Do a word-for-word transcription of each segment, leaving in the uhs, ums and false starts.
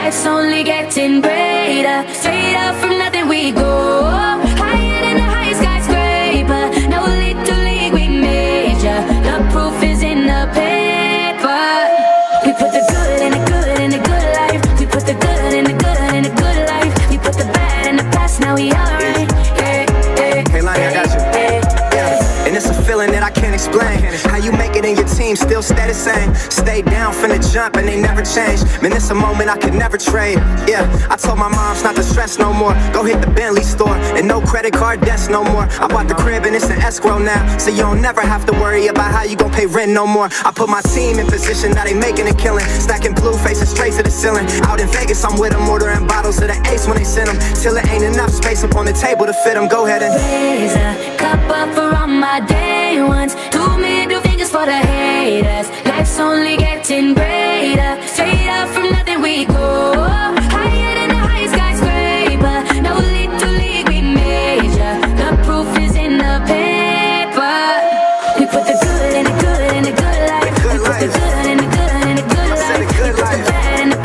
life's only getting greater. Straight up from nothing we go, higher than the highest skyscraper. No little league we major, the proof is in the paper. We put the good in the good in the good life. We put the good in the good in the good life. We put the bad in the past, now we alright. Yeah, yeah, hey Lonnie, I got you. Yeah. And it's a feeling that I can't explain. How you make it in your team still stay the same. Stay down from the jump and they never change. Man, it's a moment I could never trade. Yeah, I told my moms not to stress no more. Go hit the Bentley store and no credit card debts no more. I bought the crib and it's an escrow now, so you don't never have to worry about how you gon' pay rent no more. I put my team in position, now they making a killing. Stacking blue faces straight to the ceiling. Out in Vegas, I'm with them, ordering bottles of the Ace when they send them. Till it ain't enough space up on the table to fit them. Go ahead and raise a cup up for all my day ones. Two middle fingers for the haters. Life's only getting greater. Straight up from nothing we go, higher than the highest skyscraper. No little league we major, the proof is in the paper. We put the good in the good in the good life. We put the good in the good in the good life. We put the bad in the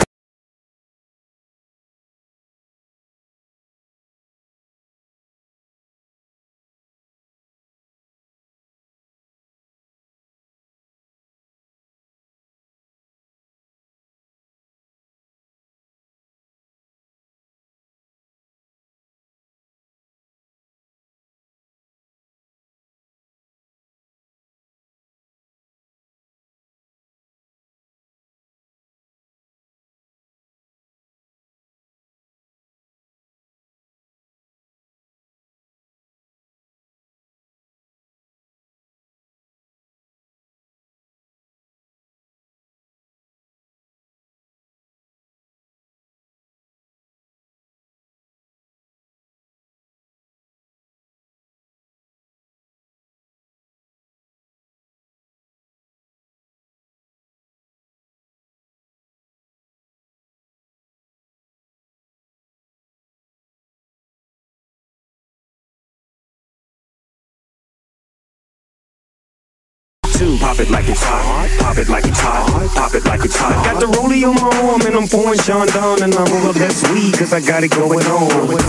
pop it like it's hot, pop it like it's hot, pop it like it's hot. Got the rollie on my arm and I'm pouring Sean down and I roll up that sweet cause I got it going on.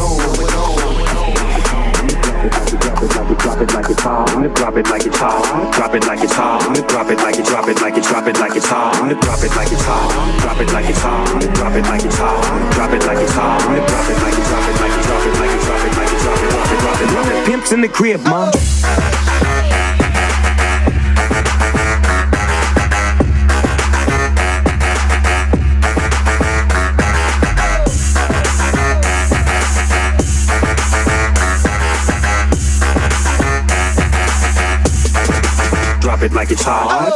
Drop it like it's hot, drop it like it's hot, drop it like it's hot, drop it like it, drop it like it, drop it like it's hot, drop it like it's hot, drop it like it's hot, drop it like it's hot, drop it like it's hot, drop it like it, drop it like it, drop it like it, drop it like it, drop it, drop it, drop it, drop it. Pimps in the crib, ma. Drop it like it's hot.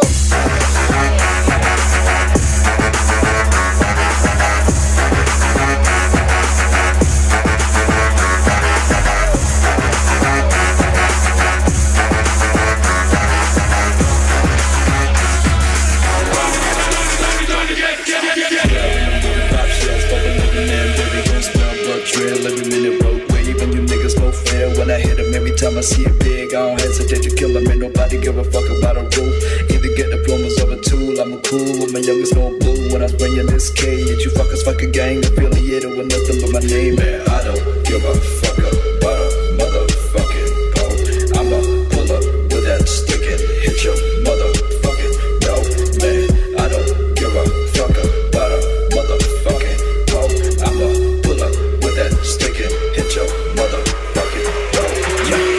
Time I see it big, I don't hesitate to kill him. Ain't nobody give a fuck about a rule. Either get diplomas or a tool. I'm a cool with my youngest no blue. When I bring in this cage, you fuckers fuck a gang affiliated with nothing but my name. Man, I don't give a fuck about a motherfucking pole. I'ma pull up with that stick and hit your motherfucking dough. Man, I don't give a fuck about a motherfucking pole. I'ma pull up with that stick and hit your motherfucking dough. Yeah.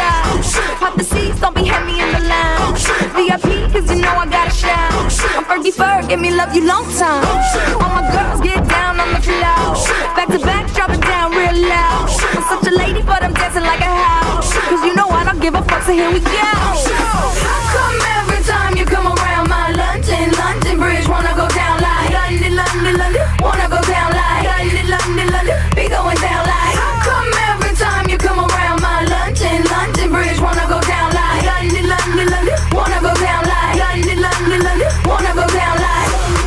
Pop the seats, don't be heavy in the line. V I P, cause you know I gotta shine. I'm fur, give me love you long time. All my girls get down on the floor. Back to back, drop it down real loud. I'm such a lady, but I'm dancing like a house. Cause you know I don't give a fuck, so here we go. How come every time you come around my London, London Bridge wanna go down like London, London, London, wanna go down like London, London, London, be going down like. How come every time you come around my London, London Bridge wanna go down like London, London, London, wanna go down like London, London, London, wanna go down like.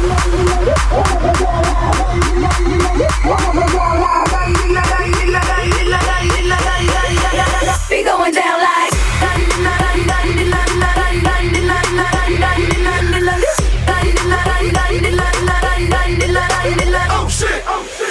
Be going down like. Oh shit! Oh shit!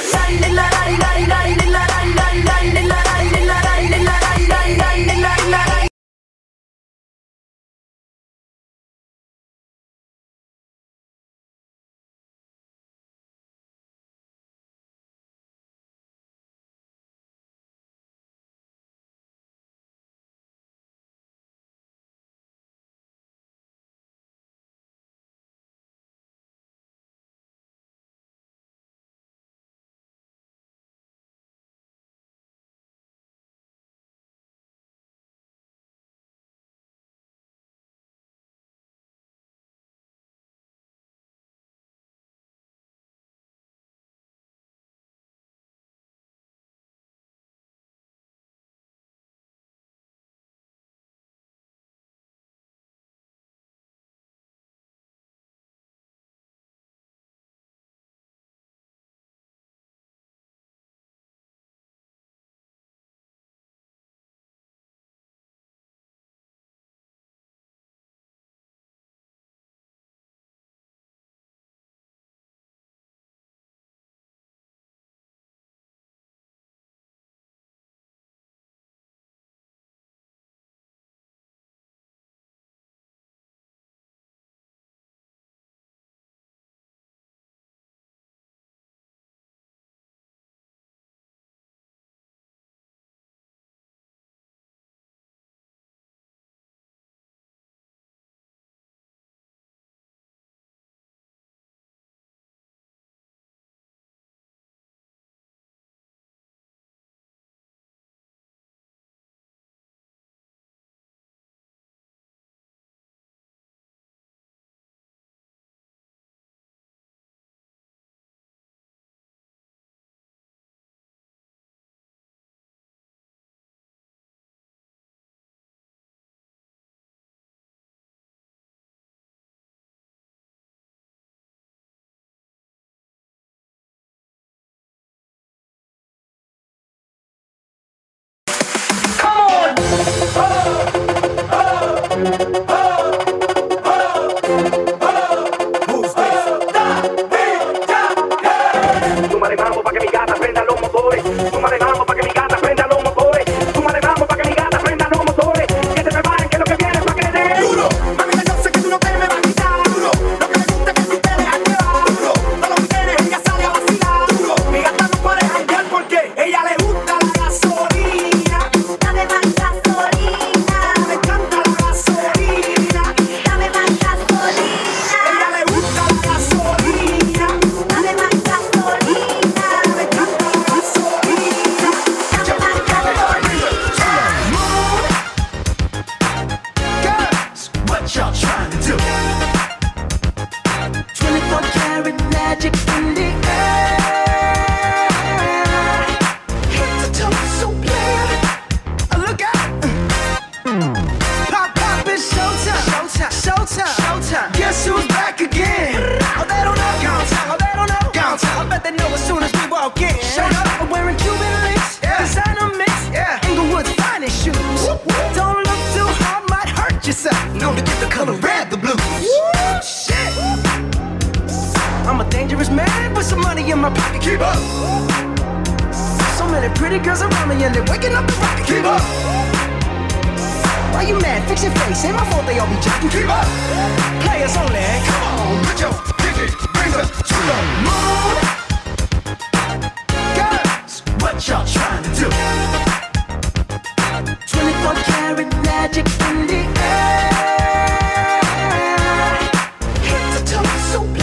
Magic in the air, head to toe so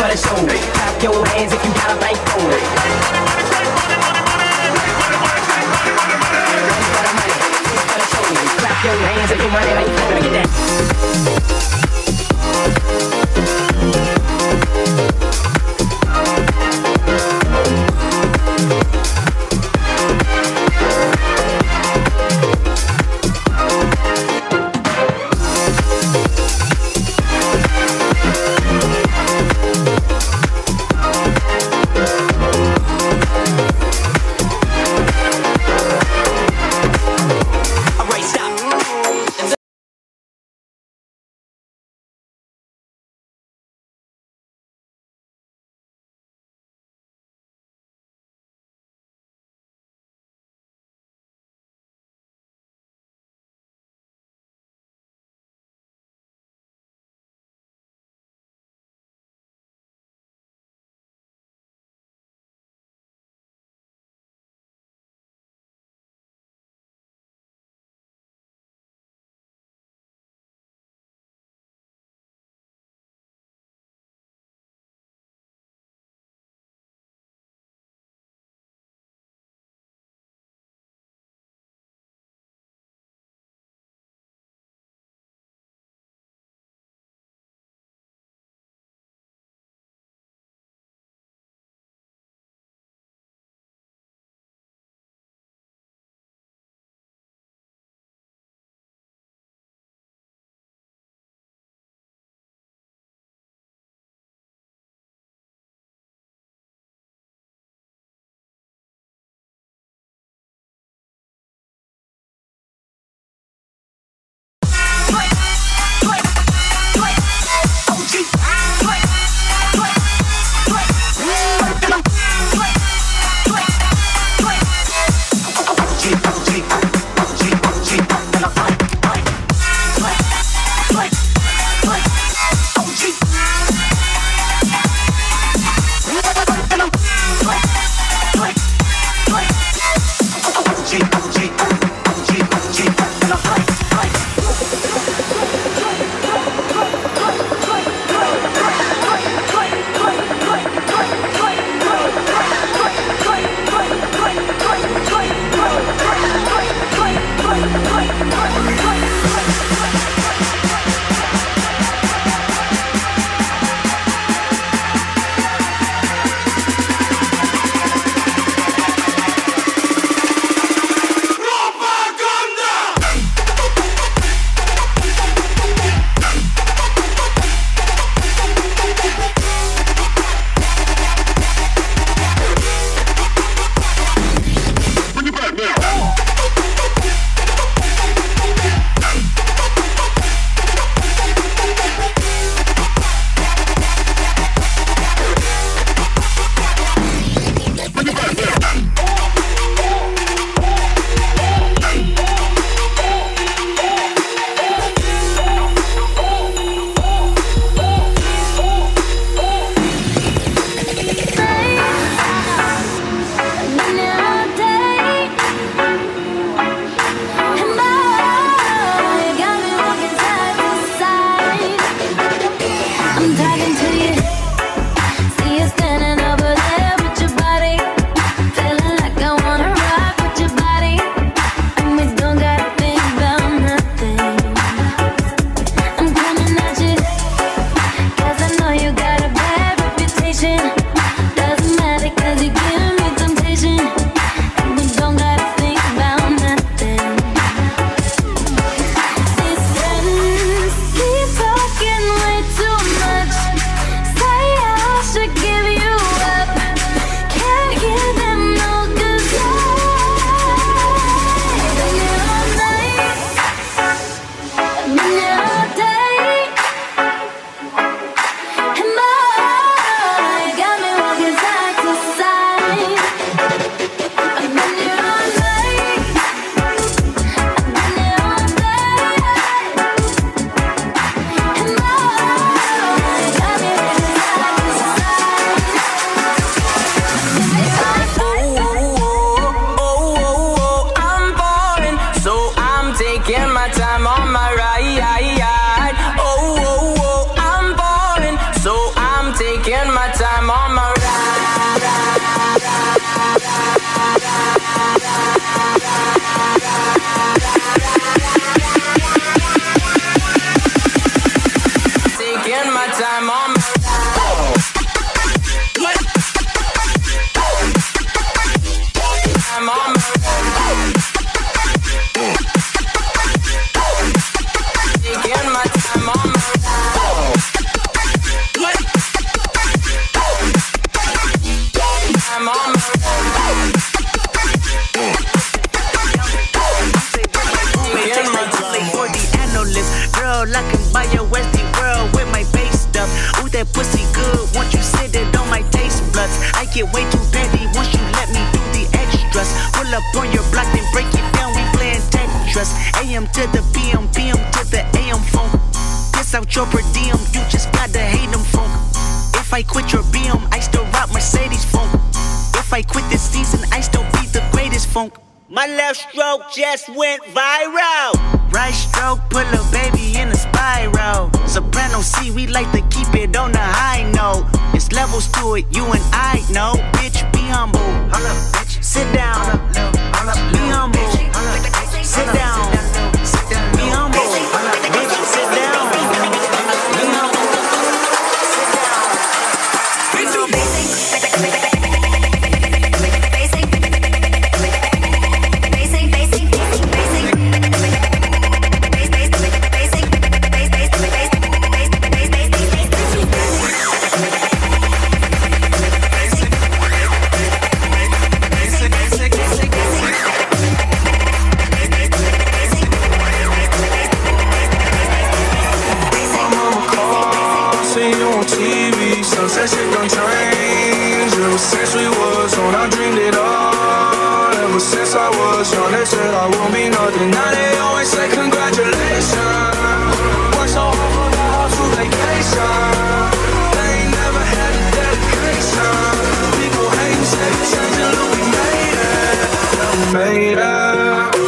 for the show. Clap your hands if you got a bankroll. Clap your hands if you money like you gonna get my time on my ride. I'm on my ride. For the analyst, girl, I can buy your Westie world with my base stuff. Ooh, that pussy good, once you sit it on my taste buds. I get way too petty once you let me do the extras. Pull up on your block, then break it down, we playing Tetris. A M to the P M, P M to the A M funk. Piss out your per diem, you just gotta hate them funk. If I quit your B M, I still rock Mercedes funk. If I quit this season, I still be the greatest funk. My left stroke just went viral. Right stroke, put a baby in a spiral. Soprano C, we like to keep it on the high note. It's levels to it, you and I know. Bitch, be humble. Sit down. Be humble. Sit down. Be humble. Bitch, sit down. Be humble. That shit done changed. Ever since we was on, I dreamed it all. Ever since I was young, they said I won't be nothing. Now they always say congratulations. Work so hard for the house for vacation. They ain't never had a dedication. People hate and say we changing, look, we made it. Yeah, we made it.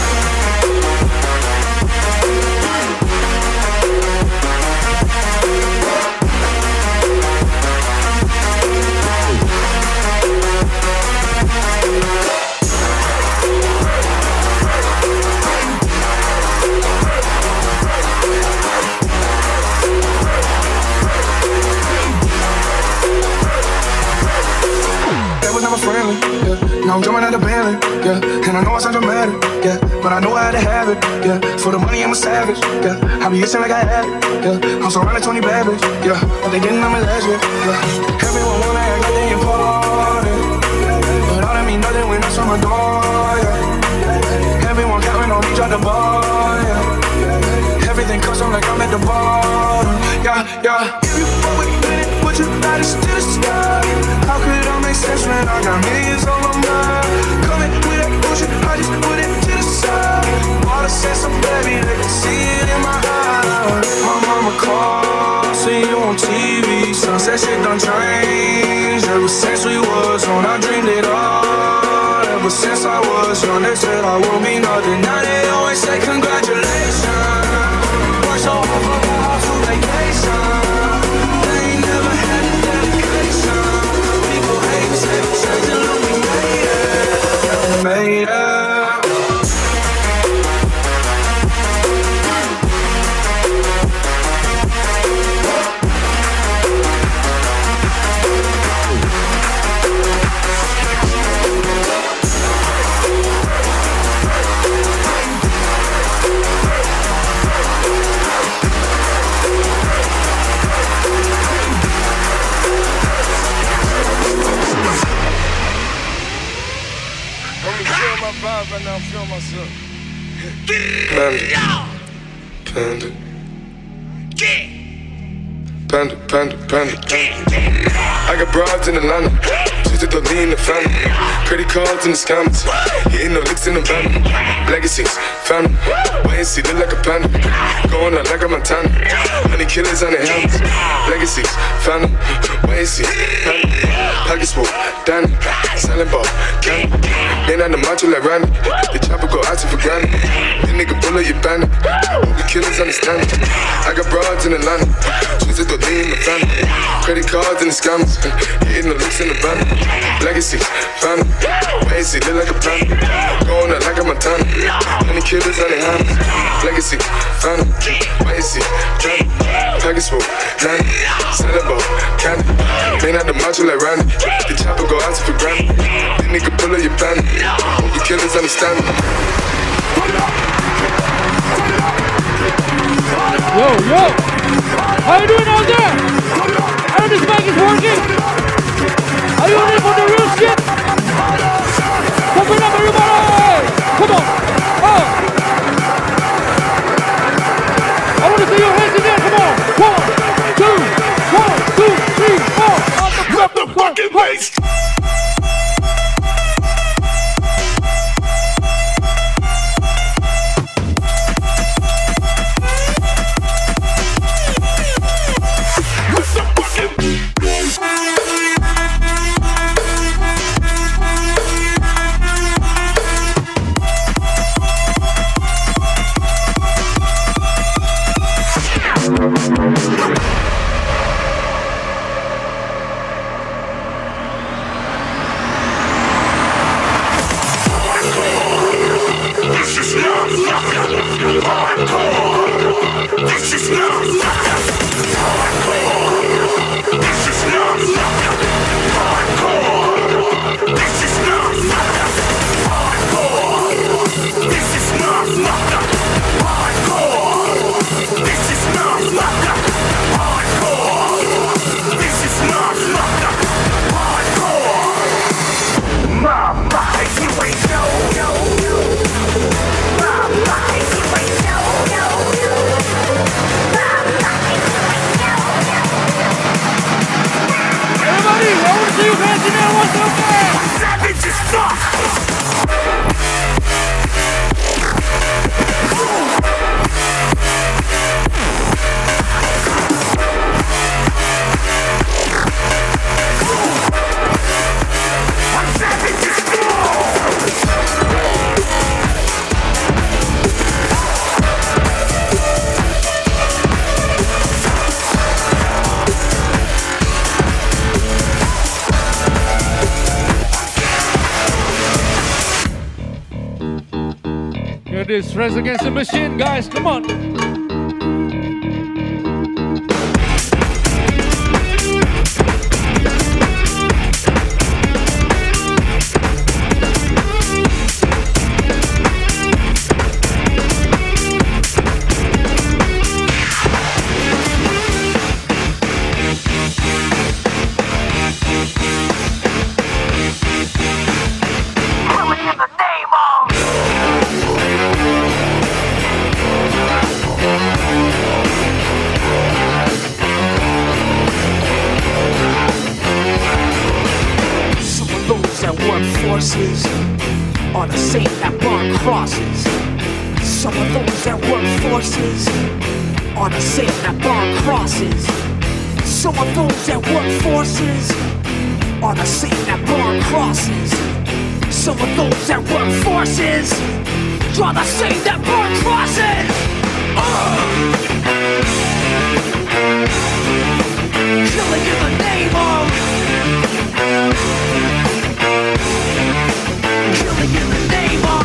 Friendly, yeah. Now I'm drumming at the Bentley, yeah. And I know I sound dramatic, yeah. But I know I had to have it, yeah. For the money I'm a savage, yeah. I be itching like I had it, yeah. I'm surrounded twenty bad bitches, yeah. But they getting on me last year, yeah. Everyone wanna act like they important, but all that mean nothing when it's on my door, yeah. Everyone counting on me, drop the ball, yeah. Everything comes on like I'm at the bottom, yeah, yeah. If you fuck with me, would you like to still the sky? How could I make sense when I got millions on my mind? Coming with that bullshit, I just put it to the side. All the sense of baby, they can see it in my eyes. My mama called, see you on T V. Sunset shit done changed. Ever since we was on, I dreamed it all. Ever since I was young, they said I won't be nothing. Now they always say congratulations. Work so hard for the house for vacation. They ain't never had a dedication. People hate say we changing, look, we made it. Yeah, we made it. Right now, I'm feeling myself. Panda. Panda. Panda, panda, panda. I got broads in Atlanta. Just to lean in the family. Credit cards in the scammers. Hitting no licks in the van. Legacies, family. Wait and see, look like a panda. Going out like a Montana. Honey killers on the helmets. Legacies, family. Wait and see, family. Pockets full, Danny. Selling ball, candy. Man on the macho like Randy. The chopper go out for granted. The nigga bullet your bandit. Hope the killers understand it. I got broads in Atlanta. Just to lean in the family. Credit cards in the scammers. Hitting the licks in the van. Legacies, family. Wait and see, look like a panda. Going out like a Montana. Honey killers on their hands. Legacy, family. Wait and see, family. Pockets full, Danny. Selling ball, candy. Man on the macho like Randy. The chopper go out for granted. The nigga pull up your bandit. Hope the killers understand me. Put it up! Put it up! Yo, yo! How you doing out there? I know this mic is working. Are you ready for the real shit? Pump it up, everybody! Come on! Oh! I want to see your hands in there. Come on! One, two, one, two, three, four. On the Let the fucking bass. This Rise Against the Machine, guys, come on. Are the same that burn crosses. Some of those that work forces are the same that burn crosses. Some of those that work forces are the same that burn crosses. Some of those that work forces draw the same that burn crosses. Uh! Killing in the name of killing in the name of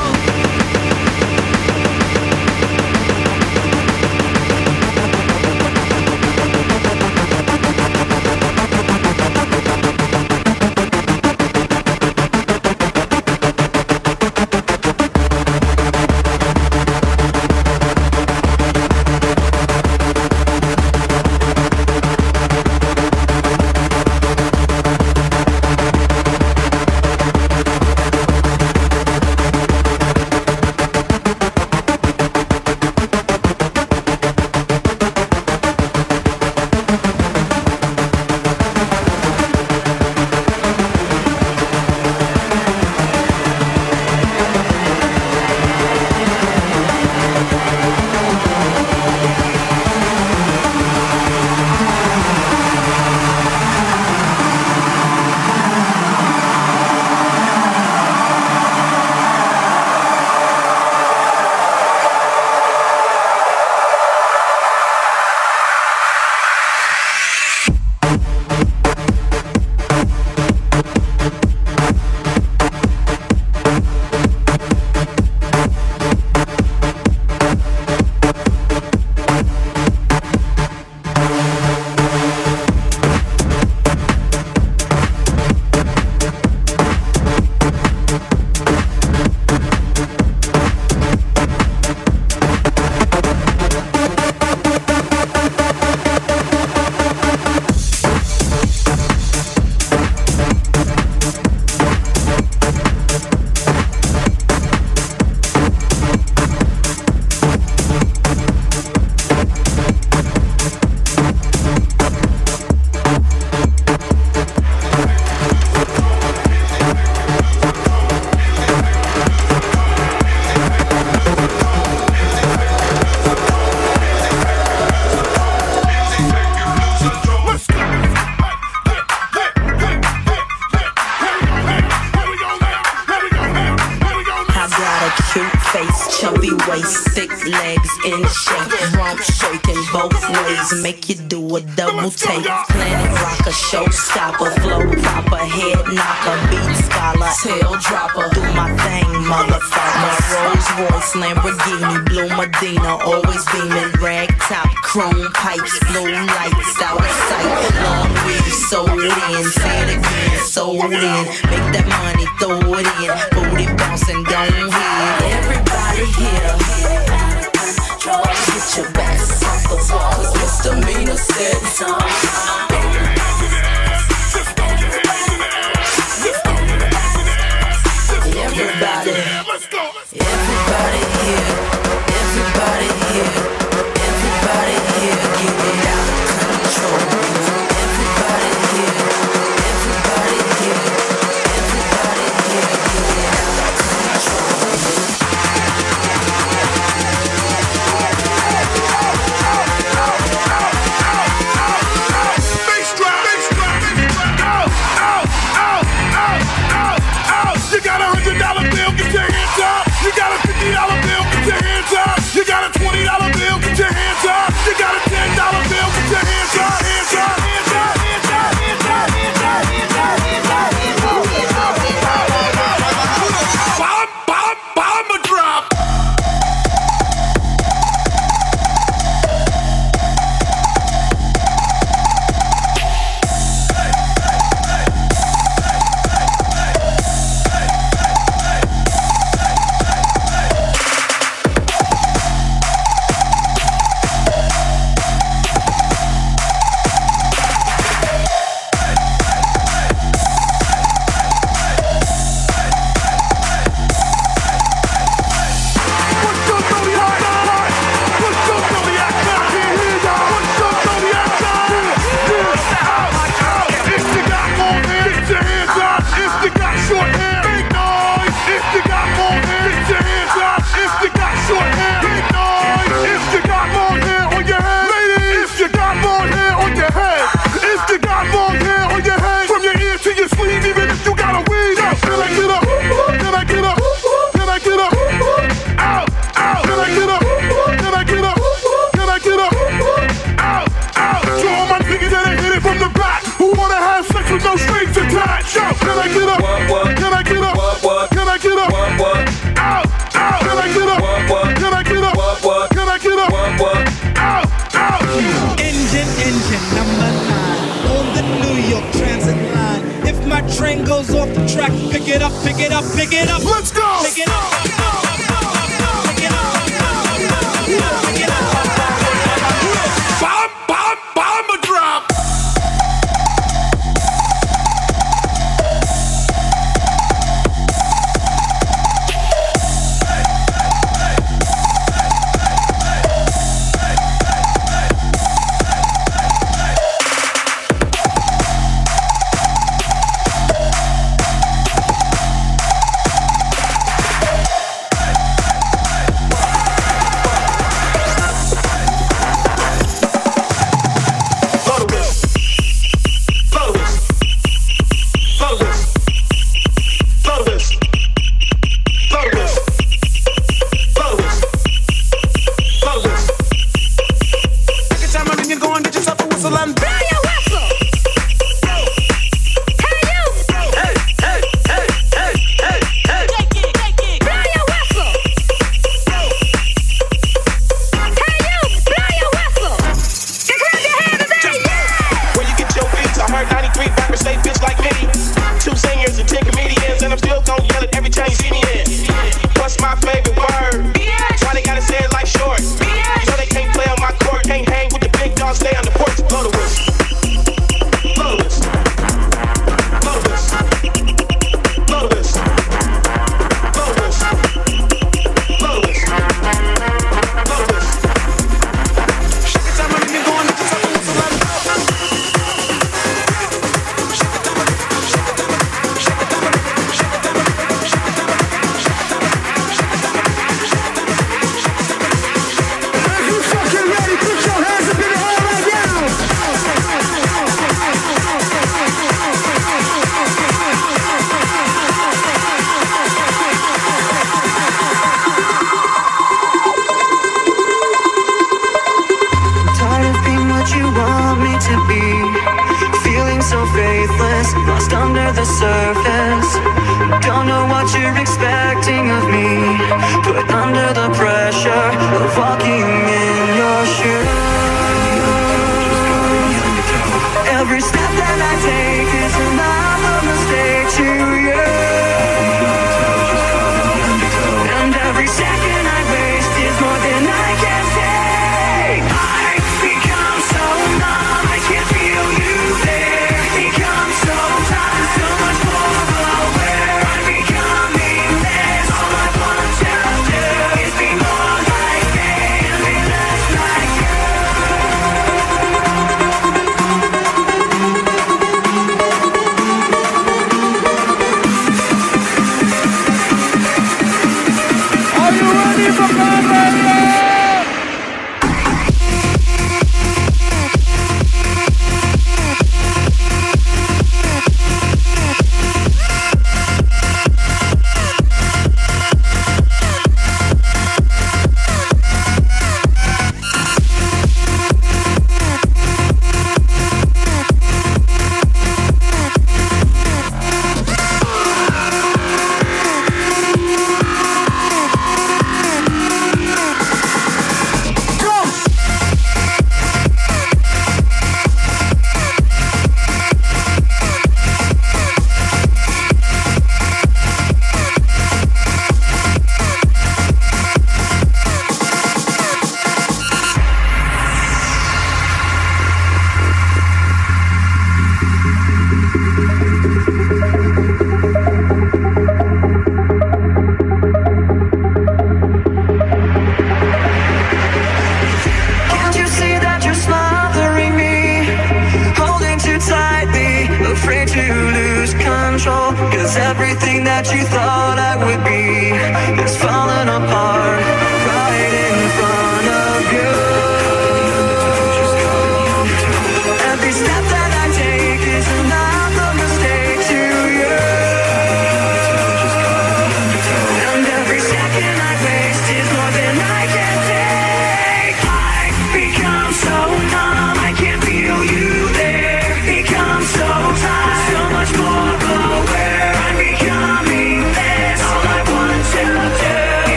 both ways, make you do a double take. Planet rocker, showstopper, flow proper, head knocker, beat scholar, tail dropper. Do my thing, motherfucker. Rolls Royce, Lamborghini, Blue Medina, always beaming, rag top, chrome pipes, blue lights, out of sight. Long weed, sold in, say it again, sold in. Make that money, throw it in, booty bouncing, don't hit. Everybody here, get your backs off the wall, 'cause misdemeanor said so. Everybody, everybody here, everybody here, everybody here, get it out of control. Everybody here, everybody here, everybody here, get it out of control. Bass drop, bass drop, bass drop. Out, out, out, out, out, out. You got a hundred dollar bill, get your hands up. You got a fifty dollar bill, get your hands up. You got a twenty dollar bill, get your hands up. You got a ten dollar bill, get your hands up. Hands up, hands up, hands up, hands up, hands up, hands up, hands up, hands up, hands up. Bomb, bomb, bomb a drop. No strings attached. Yo, can I get up? What, what? Can I get up? What, what? Can I get up? What, what? Out, out. Can I get up? What, what? Can I get up? What, what? Can I get up? What, what? Out, out. Engine, engine number nine on the New York Transit line. If my train goes off the track, pick it up, pick it up, pick it up. Let's go. Pick it up. Pick it up. Pick it up. Bomb, bomb, bomb a drop. Stay on the porch, blow the whistle. to be. Feeling so faithless, lost under the surface. Don't know what you're expecting of me, put under the pressure of walking in your shoes. Every step that I take is another mistake to you, and every second I waste is more than I can take. I become so numb, I can't feel you there. Become so tired, so much more aware. I'm becoming less. All I want to do is be more like me and be less like you.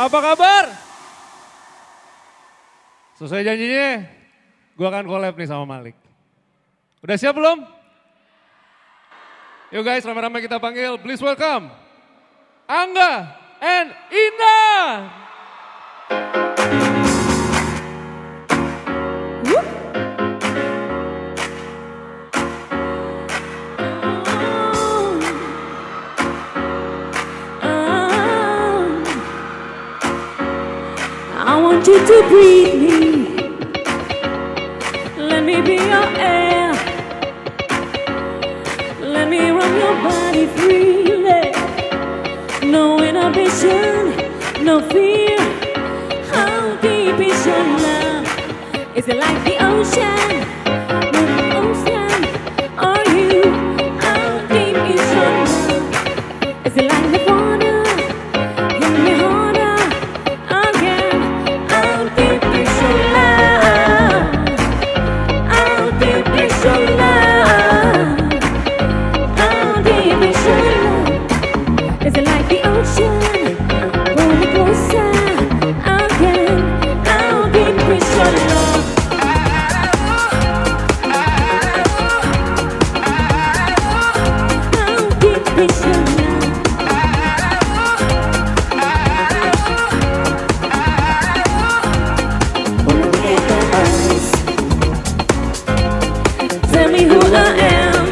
Apa kabar? Sesuai janjinya, gue akan collab nih sama Malik. Udah siap belum? Yuk guys, ramai-ramai kita panggil. Please welcome Angga and Indah. I want you to breathe me. Let me be your air. Let me run your body freely. No inhibition, no fear. How deep is your love? Is it like the ocean? The ocean, are you? How deep is your love? Is it like the water? Hit me harder again. How deep is your love? How deep is your love? How deep is your love? Is it like the ocean? Pull me closer again. How deep is your love? How deep is your love? Tell me who I am.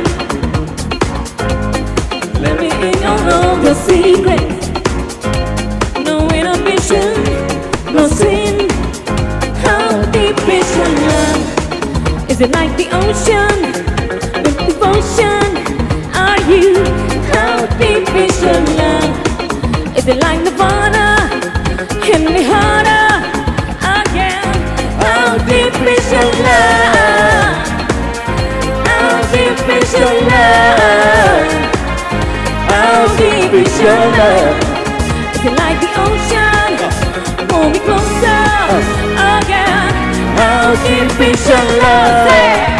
Let me in on all the secrets. No inhibition, no sin. How deep is your love? Is it like the ocean? With devotion, are you? How deep is your love? Is it like Nirvana? Hit me harder again. How deep is your love? How deep is your love? How deep is your love? Is it like the ocean? Pull me closer again. How deep is your love? Say.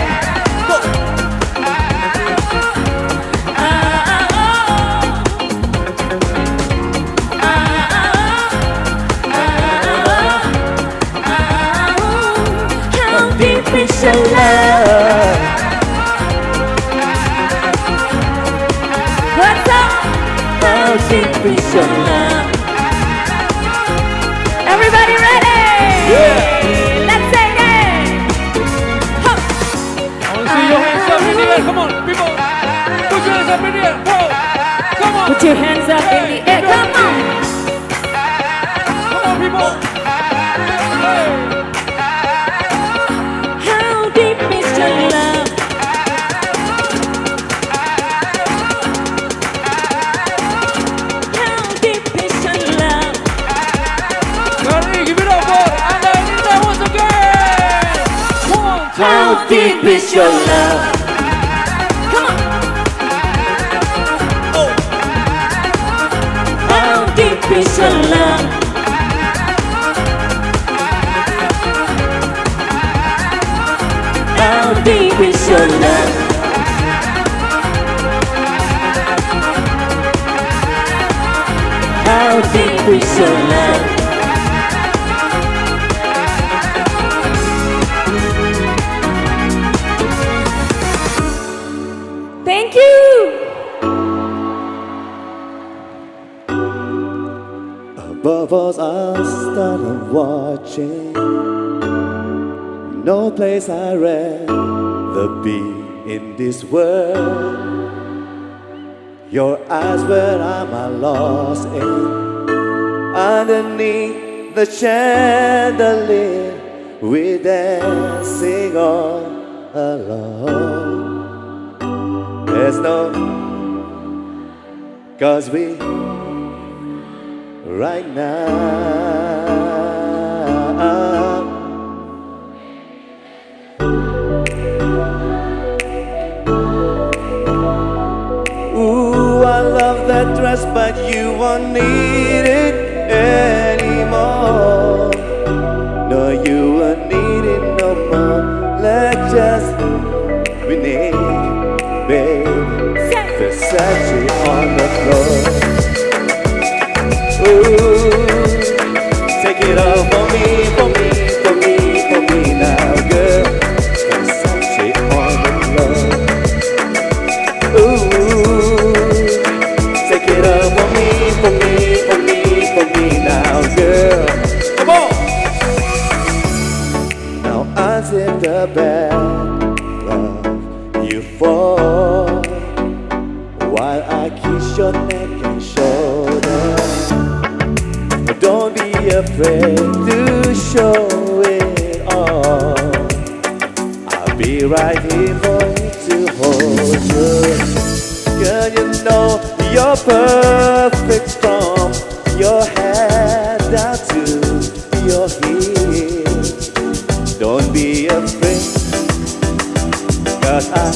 How deep is your love? What's up? How deep is your love? Everybody ready? Yeah. Let's sing it. Huh. I want to see your hands up in the air. Come on, people. Put your hands up in the air. Whoa. Come on. Put your hands up in the air. Come on. Come on, people. Hey. How deep is your love? How deep is your love? Kali, give it up for Angga and Indah once again. One, two, How deep is your love? Come on. Oh. How deep is your love? How deep is your love? How deep is your love? Thank you. Above us, I started watching. No place I'd rather be in this world. Your eyes where I'm lost in. Underneath the chandelier, we're dancing all alone. There's no, cause we right now. Ooh, I love that dress, but you won't need it anymore. No, you won't need it no more. Let's just renege, babe. Versace on the floor. Ooh. fall while I kiss your neck and shoulder. Don't be afraid to show it all. I'll be right here for you to hold you. Girl, you know you're perfect from your head down to your heel. Don't be afraid, cause I'm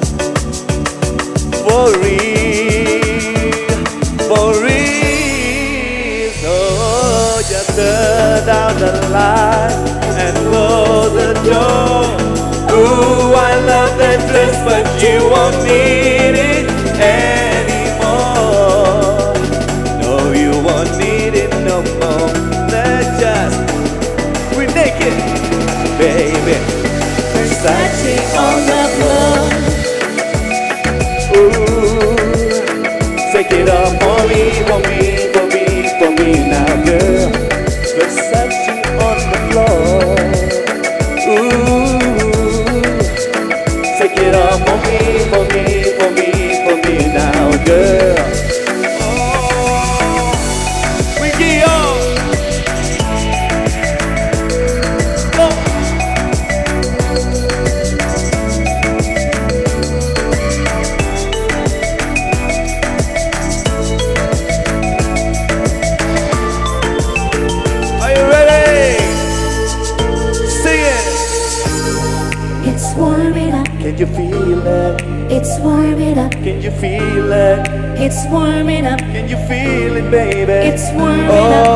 for real, for real. So just turn down the light and close the door. Ooh, I love that dress, but you won't need it anymore. No, you won't need it no more. Let's just, we're naked, baby. Versace on the floor. Ooh, take it off for me, for me, for me, for me now, girl. Versace on the floor. Ooh, take it off for me, for me, for me, for me now, girl. Oh, we get on. Go. Are you ready? Sing it. It's warming up. Can you feel it? It's warming up. Can you feel it? It's warming up. Can you feel it, baby? It's warming oh, up.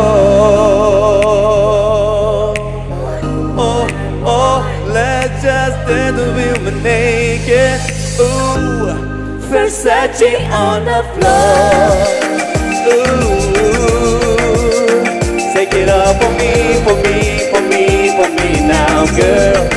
Oh, oh, let's just dance the women naked. Ooh, Versace on the floor. Ooh, take it up for me, for me, for me, for me now, girl.